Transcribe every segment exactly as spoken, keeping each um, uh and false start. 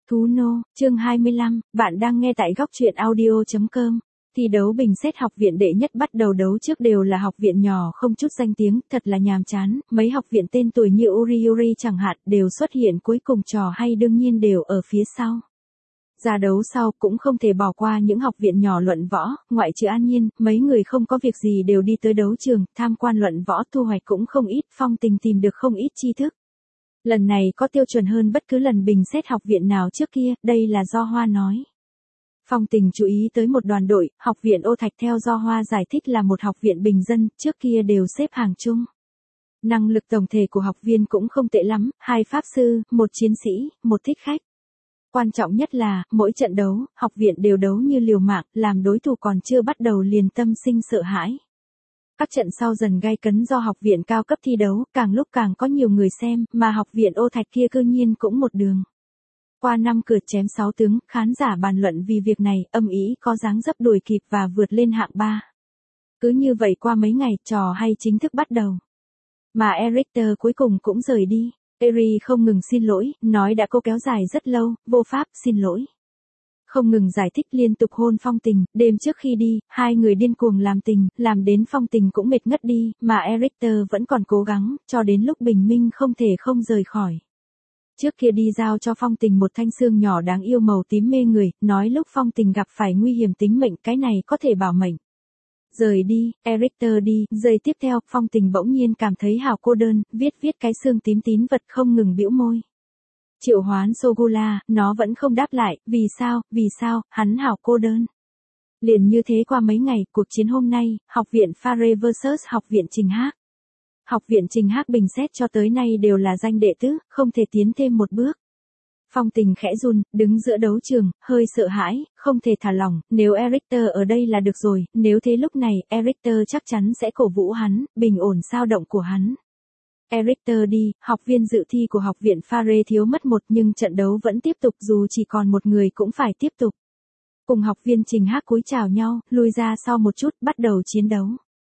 Thú nô, chương hai mươi lăm, bạn đang nghe tại góc truyện audio chấm com. Thi đấu bình xét học viện đệ nhất bắt đầu đấu trước đều là học viện nhỏ không chút danh tiếng, thật là nhàm chán, mấy học viện tên tuổi như Uri Uri chẳng hạn đều xuất hiện cuối cùng, trò hay đương nhiên đều ở phía sau. Ra đấu sau cũng không thể bỏ qua những học viện nhỏ luận võ, ngoại trừ An Nhiên, mấy người không có việc gì đều đi tới đấu trường, tham quan luận võ, thu hoạch cũng không ít, Phong Tình tìm được không ít tri thức. Lần này có tiêu chuẩn hơn bất cứ lần bình xét học viện nào trước kia, đây là do Hoa nói. Phong Tình chú ý tới một đoàn đội, học viện Ô Thạch theo do Hoa giải thích là một học viện bình dân, trước kia đều xếp hàng chung. Năng lực tổng thể của học viên cũng không tệ lắm, hai pháp sư, một chiến sĩ, một thích khách. Quan trọng nhất là, mỗi trận đấu, học viện đều đấu như liều mạng, làm đối thủ còn chưa bắt đầu liền tâm sinh sợ hãi. Các trận sau dần gay cấn do học viện cao cấp thi đấu, càng lúc càng có nhiều người xem, mà học viện Ô Thạch kia cư nhiên cũng một đường. Qua năm cửa chém sáu tướng, khán giả bàn luận vì việc này, âm ý có dáng dấp đuổi kịp và vượt lên hạng ba. Cứ như vậy qua mấy ngày, trò hay chính thức bắt đầu. Mà Erichter cuối cùng cũng rời đi. Eri không ngừng xin lỗi, nói đã cố kéo dài rất lâu, vô pháp, xin lỗi. Không ngừng giải thích liên tục hôn Phong Tình, đêm trước khi đi, hai người điên cuồng làm tình, làm đến Phong Tình cũng mệt ngất đi, mà Erichter vẫn còn cố gắng, cho đến lúc bình minh không thể không rời khỏi. Trước kia đi giao cho Phong Tình một thanh xương nhỏ đáng yêu màu tím mê người, nói lúc Phong Tình gặp phải nguy hiểm tính mệnh cái này có thể bảo mệnh. Rời đi, Erichter đi, giây tiếp theo, Phong Tình bỗng nhiên cảm thấy hào cô đơn, viết viết cái xương tím tín vật không ngừng bĩu môi. Triệu hoán Sogula, nó vẫn không đáp lại, vì sao, vì sao, hắn hào cô đơn. Liền như thế qua mấy ngày, cuộc chiến hôm nay, học viện Phare versus học viện Trình Hác. Học viện Trình Hác bình xét cho tới nay đều là danh đệ tứ, không thể tiến thêm một bước. Phong Tình khẽ run, đứng giữa đấu trường, hơi sợ hãi, không thể thả lỏng, nếu Erichter ở đây là được rồi, nếu thế lúc này, Erichter chắc chắn sẽ cổ vũ hắn, bình ổn dao động của hắn. Erichter đi, học viên dự thi của học viện Phare thiếu mất một nhưng trận đấu vẫn tiếp tục dù chỉ còn một người cũng phải tiếp tục. Cùng học viên Trình Hác cúi chào nhau, lui ra sau một chút, bắt đầu chiến đấu.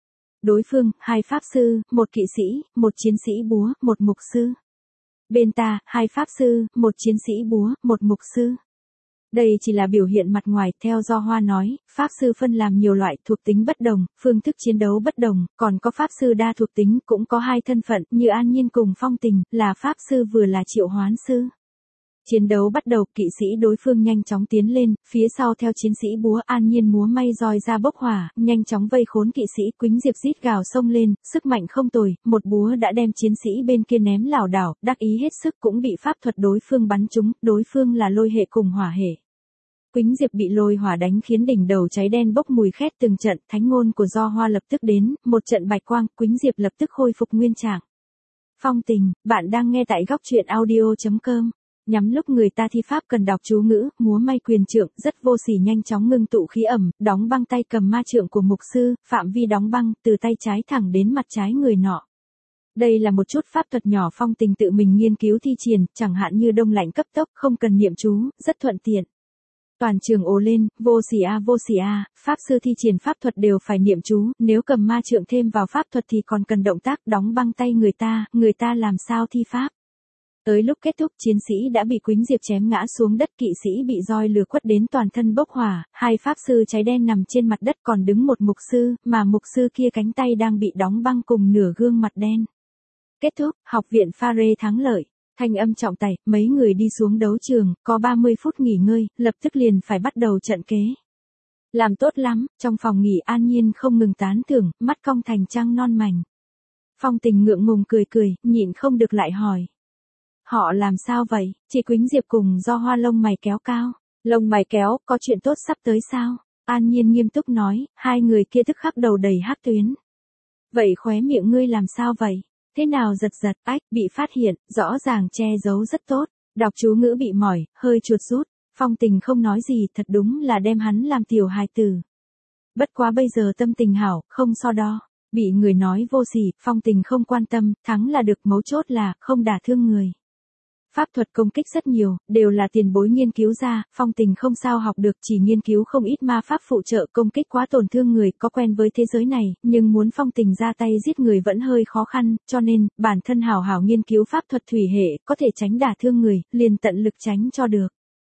Đối phương, hai pháp sư, một kỵ sĩ, một chiến sĩ búa, một mục sư. Bên ta, hai pháp sư, một chiến sĩ búa, một mục sư. Đây chỉ là biểu hiện mặt ngoài, theo do Hoa nói, pháp sư phân làm nhiều loại, thuộc tính bất đồng, phương thức chiến đấu bất đồng, còn có pháp sư đa thuộc tính, cũng có hai thân phận, như An Nhiên cùng Phong Tình, là pháp sư vừa là triệu hoán sư. Chiến đấu bắt đầu, kỵ sĩ đối phương nhanh chóng tiến lên, phía sau theo chiến sĩ búa, An Nhiên múa may roi ra bốc hỏa, nhanh chóng vây khốn kỵ sĩ, Quýnh Diệp rít gào xông lên, sức mạnh không tồi, một búa đã đem chiến sĩ bên kia ném lảo đảo, đắc ý hết sức cũng bị pháp thuật đối phương bắn trúng, đối phương là lôi hệ cùng hỏa hệ. Quýnh Diệp bị lôi hỏa đánh khiến đỉnh đầu cháy đen bốc mùi khét từng trận, thánh ngôn của do Hoa lập tức đến, một trận bạch quang, Quýnh Diệp lập tức khôi phục nguyên trạng. Phong Tình, bạn đang nghe tại góc truyện audio chấm com. Nhắm lúc người ta thi pháp cần đọc chú ngữ, múa may quyền trượng, rất vô sỉ nhanh chóng ngưng tụ khí ẩm, đóng băng tay cầm ma trượng của mục sư, phạm vi đóng băng, từ tay trái thẳng đến mặt trái người nọ. Đây là một chút pháp thuật nhỏ Phong Tình tự mình nghiên cứu thi triển, chẳng hạn như đông lạnh cấp tốc, không cần niệm chú, rất thuận tiện. Toàn trường ồ lên, vô sỉ a vô sỉ a, pháp sư thi triển pháp thuật đều phải niệm chú, nếu cầm ma trượng thêm vào pháp thuật thì còn cần động tác đóng băng tay người ta, người ta làm sao thi pháp. Tới lúc kết thúc chiến sĩ đã bị Quýnh Diệp chém ngã xuống đất, kỵ sĩ bị roi lửa quất đến toàn thân bốc hỏa, hai pháp sư cháy đen nằm trên mặt đất còn đứng một mục sư, mà mục sư kia cánh tay đang bị đóng băng cùng nửa gương mặt đen. Kết thúc, học viện Phare thắng lợi. Thanh âm trọng tài, mấy người đi xuống đấu trường, có ba mươi phút nghỉ ngơi, lập tức liền phải bắt đầu trận kế. Làm tốt lắm, trong phòng nghỉ An Nhiên không ngừng tán thưởng, mắt cong thành trăng non mảnh. Phong Tình ngượng ngùng cười cười, nhịn không được lại hỏi. Họ làm sao vậy? Chị Quýnh Diệp cùng do Hoa lông mày kéo cao. Lông mày kéo, có chuyện tốt sắp tới sao? An Nhiên nghiêm túc nói, hai người kia tức khắc đầu đầy hắc tuyến. Vậy khóe miệng ngươi làm sao vậy? Thế nào giật giật, ách, bị phát hiện, rõ ràng che giấu rất tốt. Đọc chú ngữ bị mỏi, hơi chuột rút. Phong Tình không nói gì, thật đúng là đem hắn làm tiểu hài tử. Bất quá bây giờ tâm tình hảo, không so đo. Bị người nói vô sỉ, Phong Tình không quan tâm, thắng là được, mấu chốt là, không đả thương người. Pháp thuật công kích rất nhiều, đều là tiền bối nghiên cứu ra, Phong Tình không sao học được, chỉ nghiên cứu không ít ma pháp phụ trợ công kích quá tổn thương người, có quen với thế giới này, nhưng muốn Phong Tình ra tay giết người vẫn hơi khó khăn, cho nên, bản thân hảo hảo nghiên cứu pháp thuật thủy hệ, có thể tránh đả thương người, liền tận lực tránh cho được.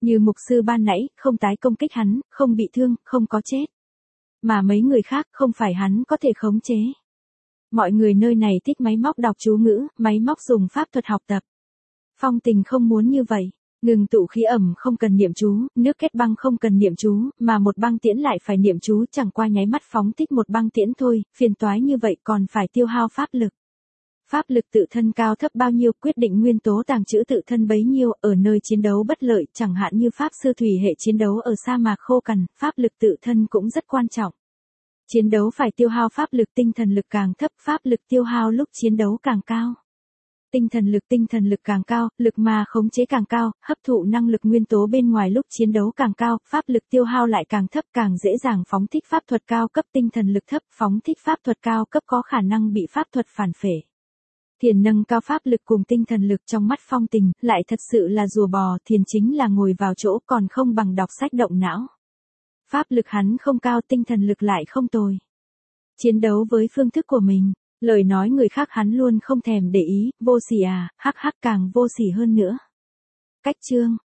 Như mục sư ban nãy, không tái công kích hắn, không bị thương, không có chết. Mà mấy người khác không phải hắn có thể khống chế. Mọi người nơi này thích máy móc đọc chú ngữ, máy móc dùng pháp thuật học tập. Phong Tình không muốn như vậy. Ngừng tụ khí ẩm không cần niệm chú, nước kết băng không cần niệm chú, mà một băng tiễn lại phải niệm chú, chẳng qua nháy mắt phóng thích một băng tiễn thôi, phiền toái như vậy còn phải tiêu hao pháp lực. Pháp lực tự thân cao thấp bao nhiêu quyết định nguyên tố tàng trữ tự thân bấy nhiêu, ở nơi chiến đấu bất lợi, chẳng hạn như pháp sư thủy hệ chiến đấu ở sa mạc khô cằn, pháp lực tự thân cũng rất quan trọng. Chiến đấu phải tiêu hao pháp lực, tinh thần lực càng thấp, pháp lực tiêu hao lúc chiến đấu càng cao. Tinh thần lực tinh thần lực càng cao, lực mà khống chế càng cao, hấp thụ năng lực nguyên tố bên ngoài lúc chiến đấu càng cao, pháp lực tiêu hao lại càng thấp, càng dễ dàng phóng thích pháp thuật cao cấp. Tinh thần lực thấp, phóng thích pháp thuật cao cấp có khả năng bị pháp thuật phản phệ. Thiền nâng cao pháp lực cùng tinh thần lực trong mắt Phong Tình, lại thật sự là rùa bò, thiền chính là ngồi vào chỗ còn không bằng đọc sách động não. Pháp lực hắn không cao, tinh thần lực lại không tồi. Chiến đấu với phương thức của mình, lời nói người khác hắn luôn không thèm để ý, vô sỉ à, hắc hắc càng vô sỉ hơn nữa. Cách chương